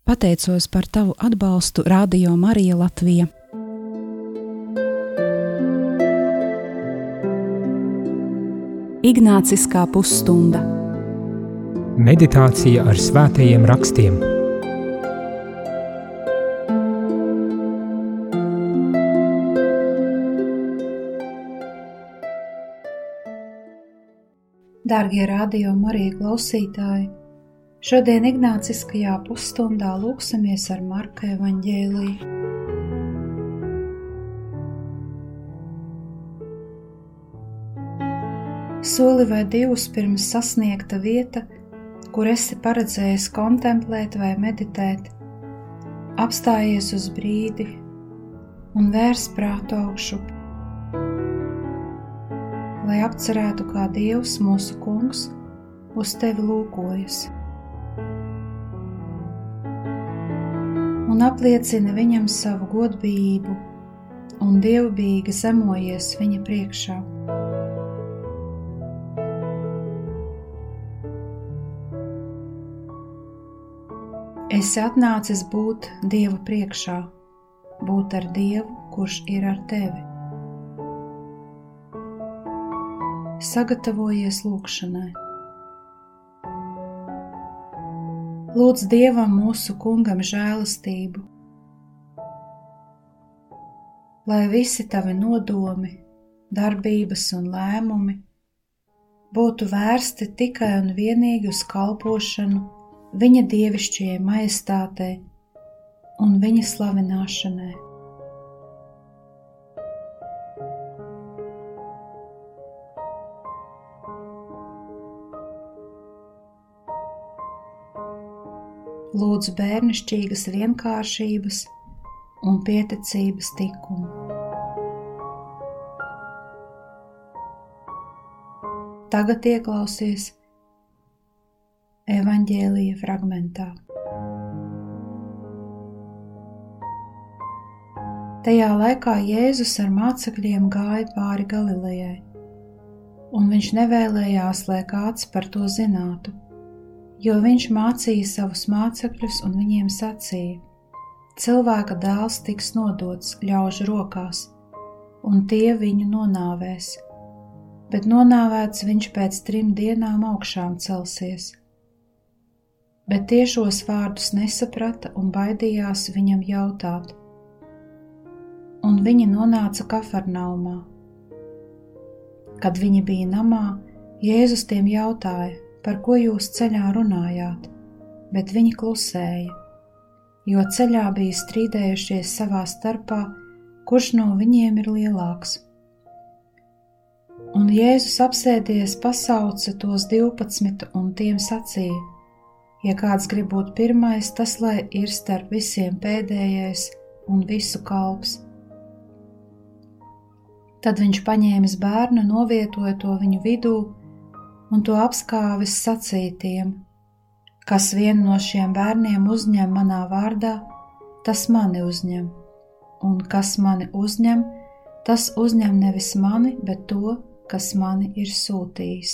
Pateicos par tavu atbalstu Radio Marija Latvija. Ignāciskā pusstunda. Meditācija ar svētajiem rakstiem. Dārgie Radio Marija klausītāji, šodien Ignāciskajā pusstundā lūksimies ar Marka evaņģēliju. Soli vai divus pirms sasniegta vieta, kur esi paredzējis kontemplēt vai meditēt, apstājies uz brīdi un vērs prātu augšup, lai apcerētu, kā Dievs, mūsu Kungs, uz tevi lūkojas. Un apliecina viņam savu godbijību un dievbijīgi zemojies viņa priekšā. Esi atnācis būt Dieva priekšā, būt ar Dievu, kurš ir ar tevi. Sagatavojies lūgšanai. Lūdz Dievam mūsu Kungam žēlastību, lai visi tavi nodomi, darbības un lēmumi būtu vērsti tikai un vienīgi uz kalpošanu viņa dievišķajai majestātei un viņa slavināšanai. Lūdzu bērnišķīgas vienkāršības un pieticības tikumu. Tagad ieklausies evaņģēlija fragmentā. Tajā laikā Jēzus ar mācekļiem gāja pāri Galilejai, un viņš nevēlējās, lai kāds par to zinātu, jo viņš mācīja savus mācekļus un viņiem sacīja: cilvēka dēls tiks nodots ļaužu rokās, un tie viņu nonāvēs, bet nonāvēts viņš pēc 3 dienām augšām celsies. Bet tie šos vārdus nesaprata un baidījās viņam jautāt. Un viņi nonāca Kafarnaumā. Kad viņi bija namā, Jēzus tiem jautāja: par ko jūs ceļā runājāt? Bet viņi klusēja, jo ceļā bija strīdējušies savā starpā, kurš no viņiem ir lielāks. Un Jēzus apsēdies pasauca tos 12 un tiem sacīja: ja kāds grib būt pirmais, tas lai ir starp visiem pēdējais un visu kalps. Tad viņš paņēmis bērnu, novietoja to viņu vidū, un to apskāvis sacīja tiem: kas vienu no šiem bērniem uzņem manā vārdā, tas mani uzņem, un kas mani uzņem, tas uzņem nevis mani, bet to, kas mani ir sūtījis.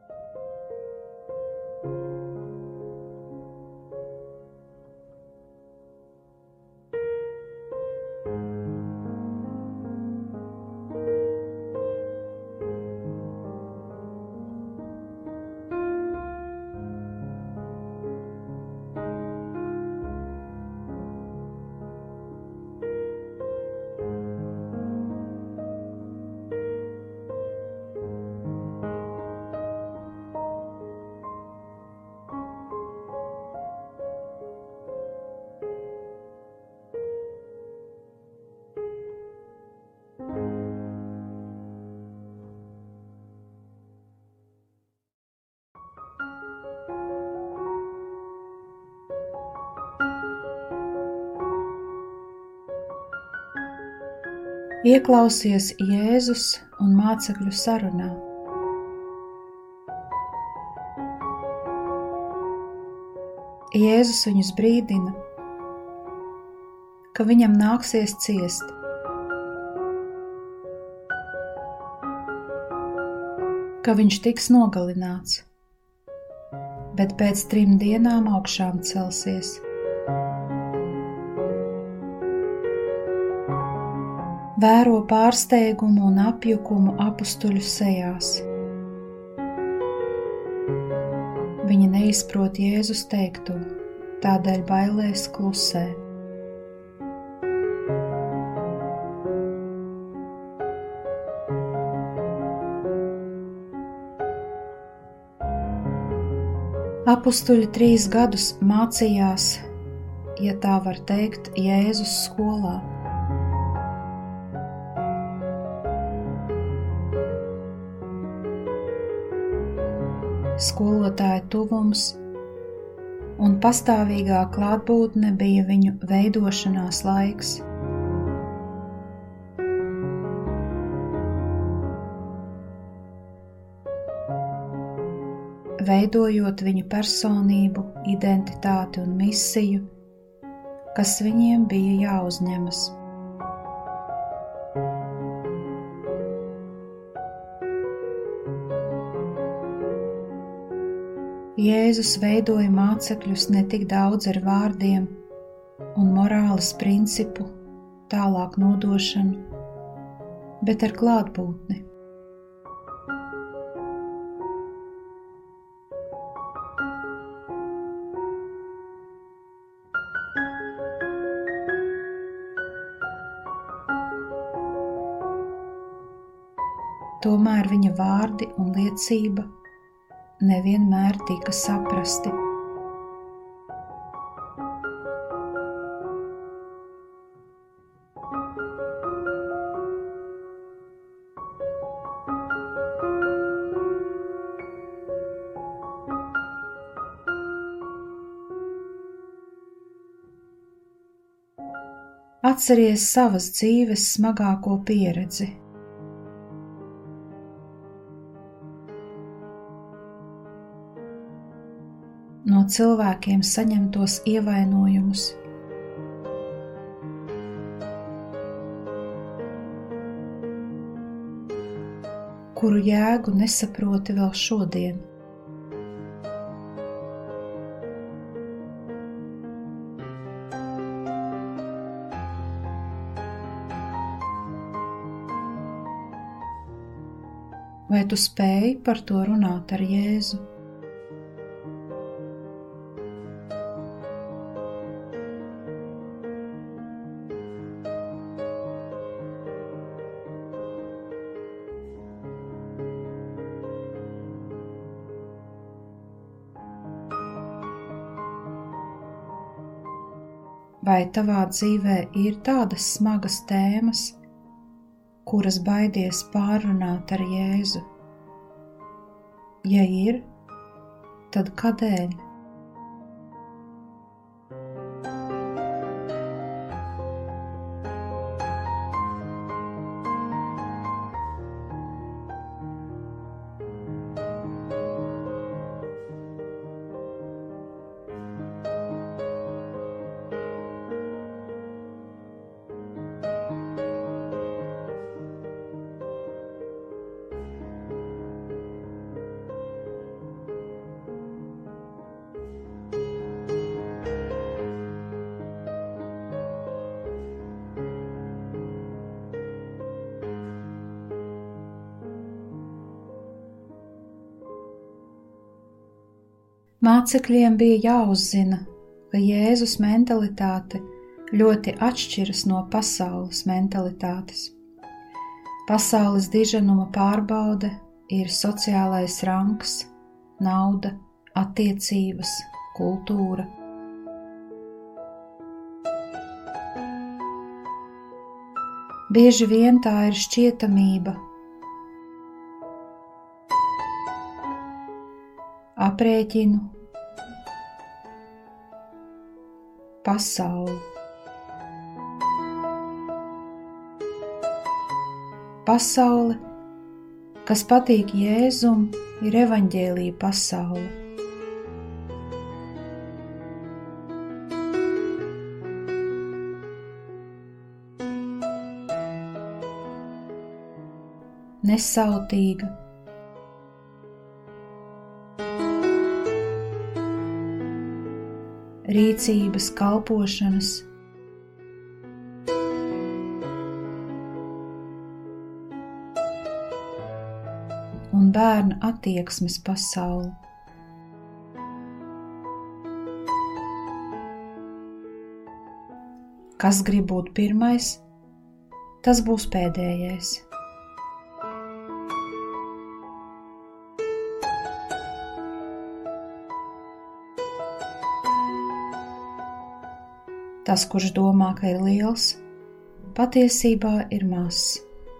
Ieklausies Jēzus un mācekļu sarunā. Jēzus viņus brīdina, ka viņam nāksies ciest. Ka viņš tiks nogalināts, bet pēc 3 dienām augšām celsies. Vēro pārsteigumu un apjukumu apustuļu sejās. Viņi neizprot Jēzus teikto, tādēļ bailēs klusē. Apustuļi 3 gadus mācījās, ja tā var teikt, Jēzus skolā. Skolotāja tuvums un pastāvīgā klātbūtne bija viņu veidošanās laiks. Veidojot viņu personību, identitāti un misiju, kas viņiem bija jāuzņemas. Jēzus veidoja mācekļus ne tik daudz ar vārdiem un morāles principu tālāk nodošanu, bet ar klātbūtni. Tomēr viņa vārdi un liecība nevienmēr tika saprasti. Atceries savas dzīves smagāko pieredzi. No cilvēkiem saņemtos ievainojumus. Kuru jēgu nesaproti vēl šodien. Vai tu spēji par to runāt ar Jēzu? Vai tavā dzīvē ir tādas smagas tēmas, kuras baidies pārrunāt ar Jēzu? Ja ir, tad kādēļ? Mācekļiem bija jāuzzina, ka Jēzus mentalitāte ļoti atšķiras no pasaules mentalitātes. Pasaules diženuma pārbaude ir sociālais rangs, nauda, attiecības, kultūra. Bieži vien tā ir šķietamība, aprēķinu, pasauli. Pasaule, kas patīk Jēzum, ir evaņģēlija pasaule. Nesautīga, rīcības, kalpošanas, bērna attieksmes pasauli. Kas grib būt pirmais, tas būs pēdējais. Tas, kurš domā, ka ir liels, patiesībā ir mazs.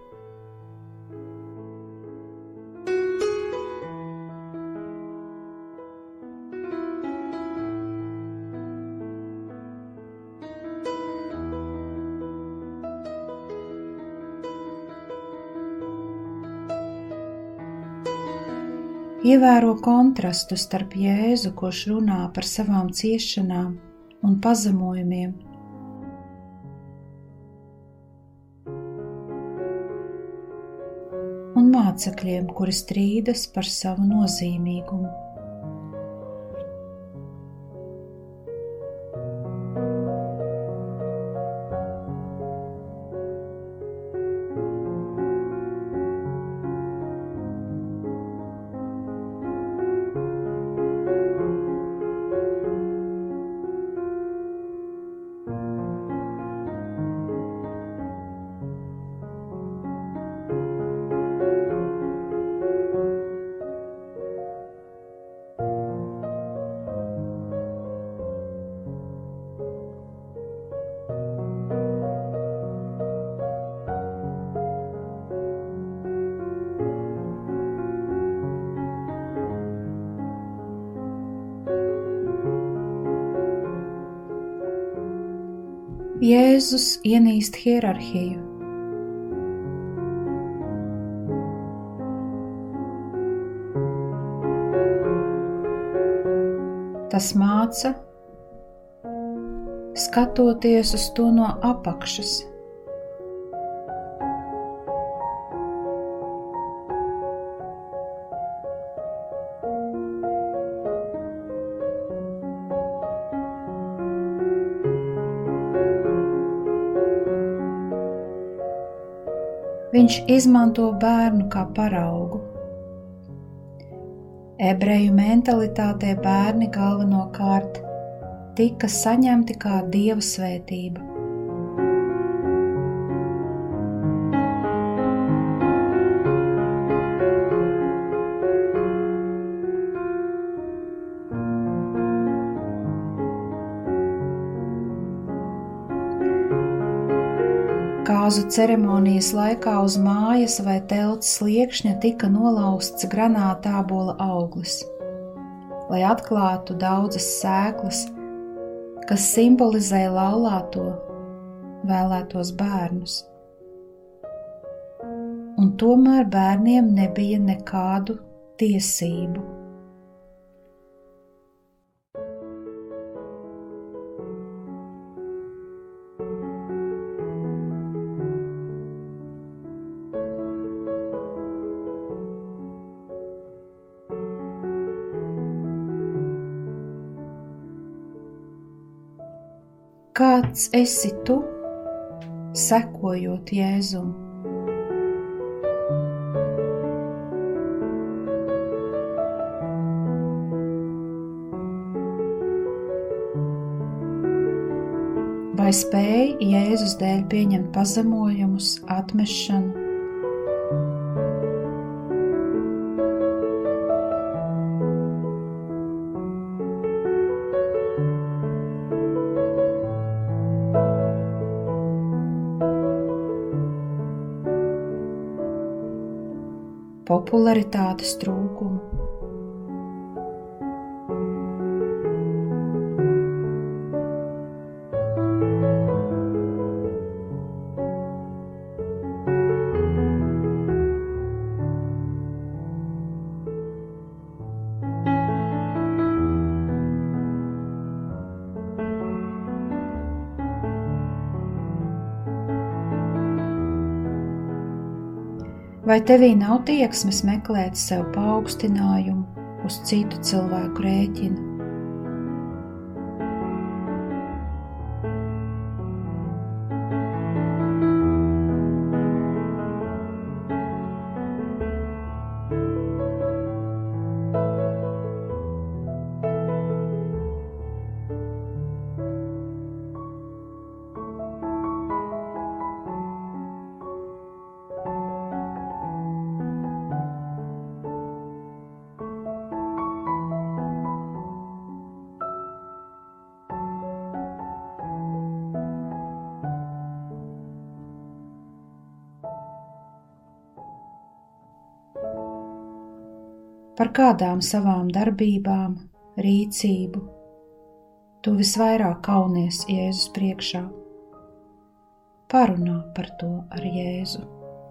Ievēro kontrastu starp Jēzu, kurš runā par savām ciešanām un pazemojumiem, un mācekļiem, kuri strīdas par savu nozīmīgumu. Jēzus ienīst hierarhiju. Tas māca, skatoties uz to no apakšas. Viņš izmanto bērnu kā paraugu. Ebreju mentalitātē bērni galvenokārt tika saņemti kā Dieva svētība. Kāzu ceremonijas laikā uz mājas vai telts sliekšņa tika nolausts granātābola auglis, lai atklātu daudzas sēklas, kas simbolizē laulāto, vēlētos bērnus. Un tomēr bērniem nebija nekādu tiesību. Kāds esi tu, sekojot Jēzum? Vai spēj Jēzus dēļ pieņemt pazemojumus, atmešanu? Popularitātes trūkumu. Vai tevī nav tieksmes meklēt sev paaugstinājumu uz citu cilvēku rēķina? par kādām savām darbībām, rīcību tu visvairāk kaunies Jēzus priekšā. Parunā par to ar Jēzu.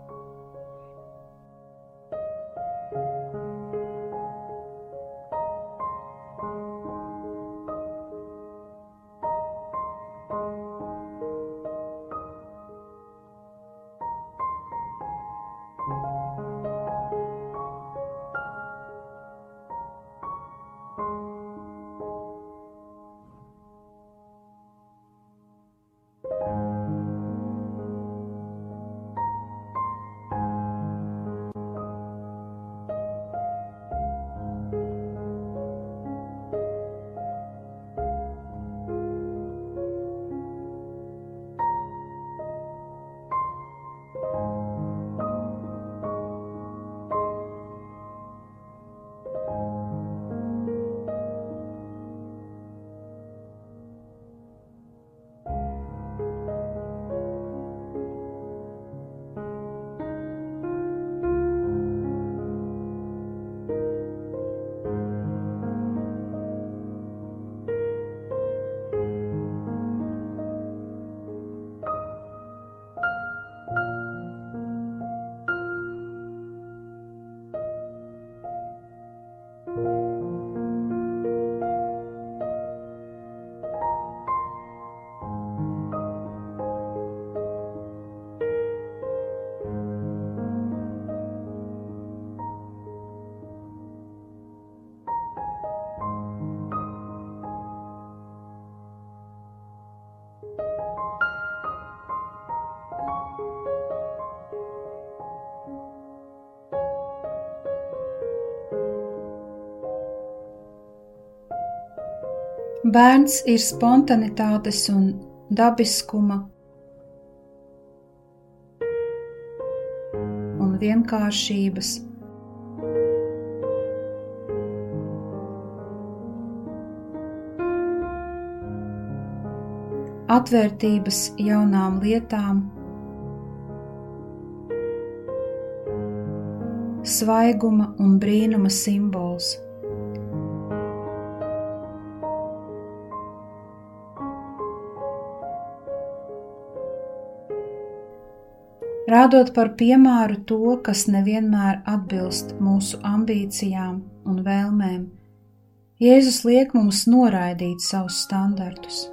Bērns ir spontanitātes un dabiskuma un vienkāršības, atvērtības jaunām lietām, svaiguma un brīnuma simbols. Rādot par piemēru to, kas nevienmēr atbilst mūsu ambīcijām un vēlmēm, Jēzus liek mums noraidīt savus standartus.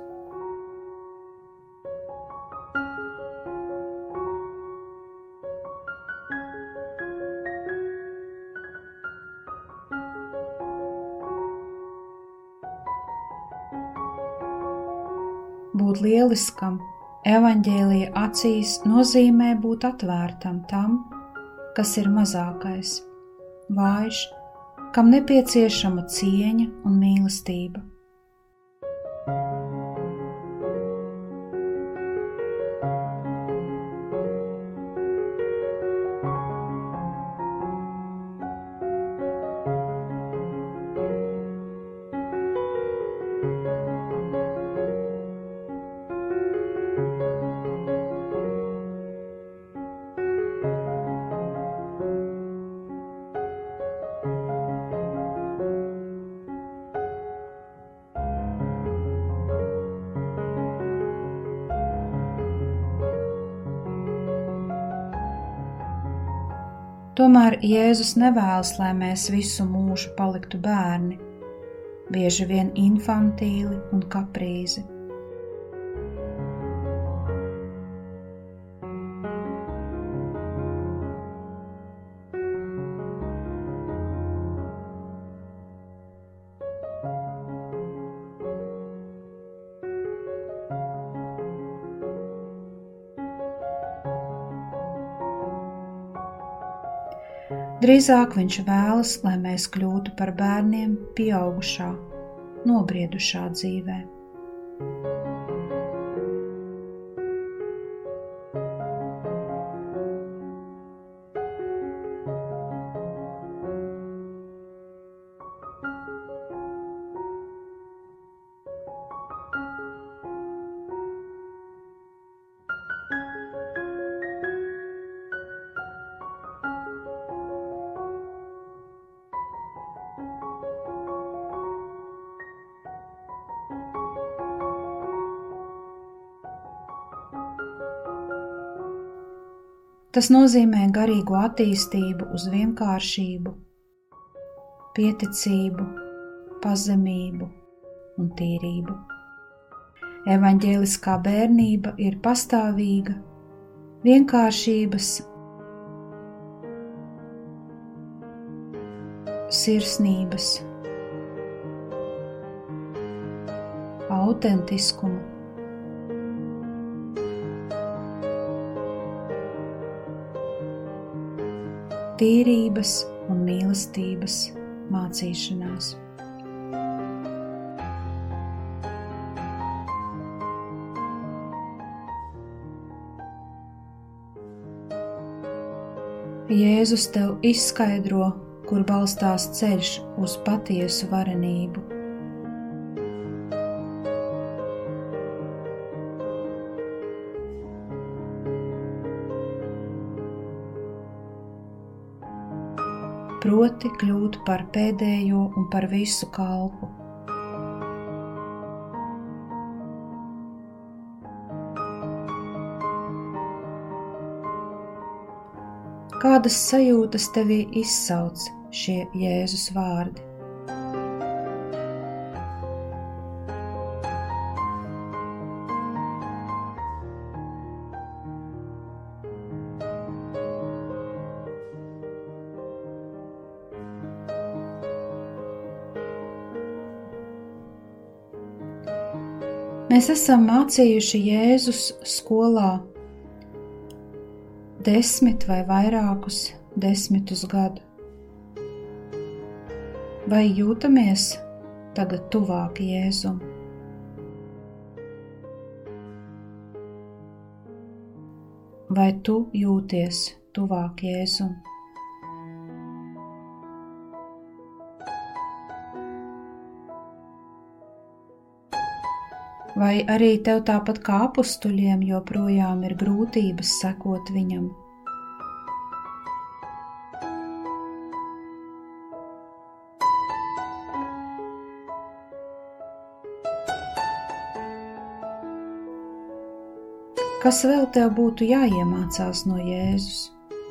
Būt lieliskam evaņģēlija acīs nozīmē būt atvērtam tam, kas ir mazākais, vājš, kam nepieciešama cieņa un mīlestība. Tomēr Jēzus nevēlas, lai mēs visu mūžu paliktu bērni, bieži vien infantīli un kaprīzi. Drīzāk viņš vēlas, lai mēs kļūtu par bērniem pieaugušā, nobriedušā dzīvē. Tas nozīmē garīgo attīstību uz vienkāršību, pieticību, pazemību un tīrību. Evaņģēliskā bērnība ir pastāvīga, vienkāršības, sirsnības, autentiskuma, tīrības un mīlestības mācīšanās. Jēzus tev izskaidro, kur balstās ceļš uz patiesu varenību. Proti kļūt par pēdējo un par visu kalpu. Kādas sajūtas tevī izsauc šie Jēzus vārdi? Mēs esam mācījuši Jēzus skolā 10 vai vairākus 10 gadu. Vai jūtamies tagad tuvāk Jēzum? Vai tu jūties tuvāk Jēzum? Vai arī tev tāpat kā apustuļiem joprojām ir grūtības sekot viņam? Kas vēl tev būtu jāiemācās no Jēzus?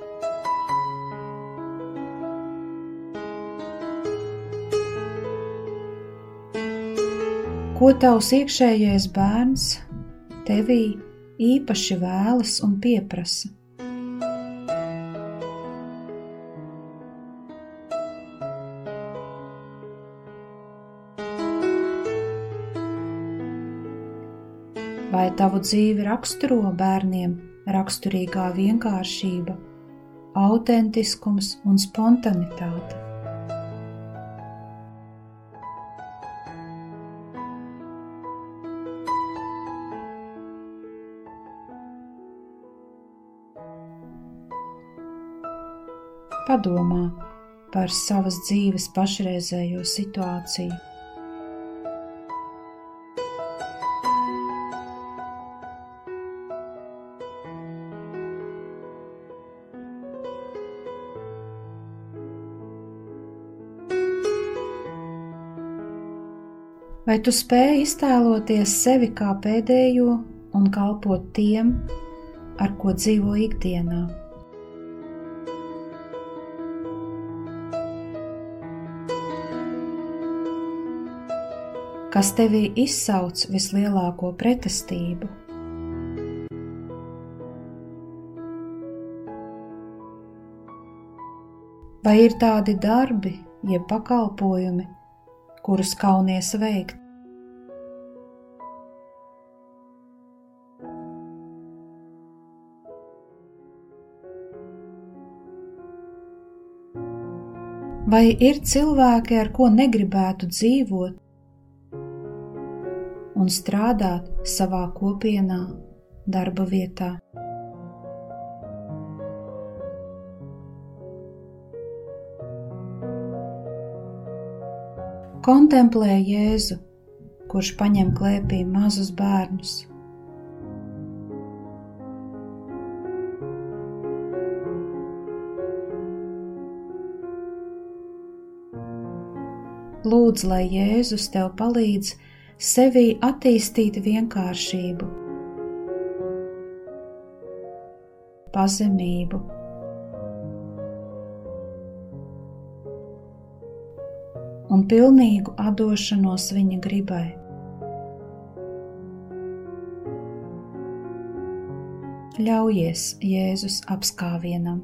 Ko tavs iekšējais bērns tevī īpaši vēlas un pieprasa? Vai tavu dzīvi raksturo bērniem raksturīgā vienkāršība, autentiskums un spontanitāte? Padomā par savas dzīves pašreizējo situāciju. Vai tu spēj iztēloties sevi kā pēdējo un kalpot tiem, ar ko dzīvo ikdienā? Kas tevī izsauc vislielāko pretestību? Vai ir tādi darbi, jeb pakalpojumi, kurus kaunies veikt? Vai ir cilvēki, ar ko negribētu dzīvot un strādāt savā kopienā, darba vietā? Kontemplē Jēzu, kurš paņem klēpī mazus bērnus. Lūdz, lai Jēzus tev palīdz sevī attīstīt vienkāršību, pazemību un pilnīgu atdošanos viņa gribai. Ļaujies Jēzus apskāvienam.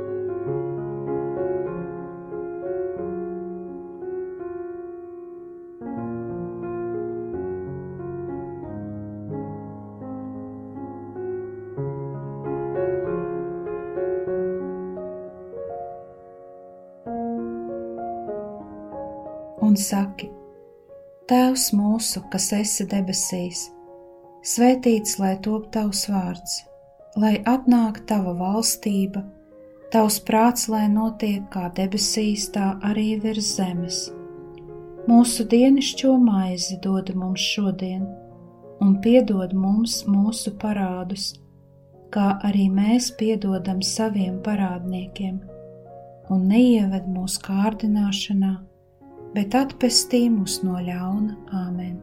Un saki: Tēvs mūsu, kas esi debesīs, svētīts lai top tavs vārds, lai atnāk tava valstība, tavs prāts, lai notiek kā debesīs, tā arī virs zemes. Mūsu dienascho maizi dod mums šodien, un piedod mums mūsu parādus, kā arī mēs piedodam saviem parādniekiem, un neieved mūsu kārdināšanā, bet atpestī mūs no ļauna. Āmen.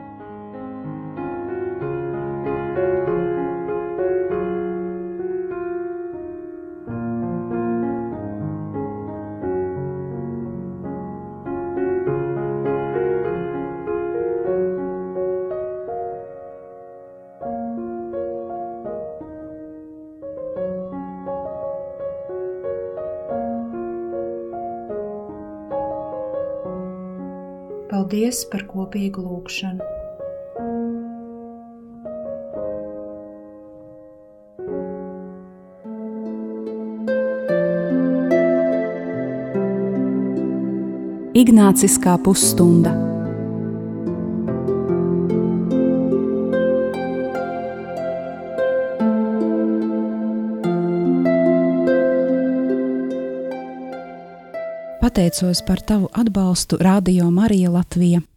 Paldies par kopīgu lūgšanu. Ignāciskā pusstunda. Pateicos par tavu atbalstu Radio Marija Latvija.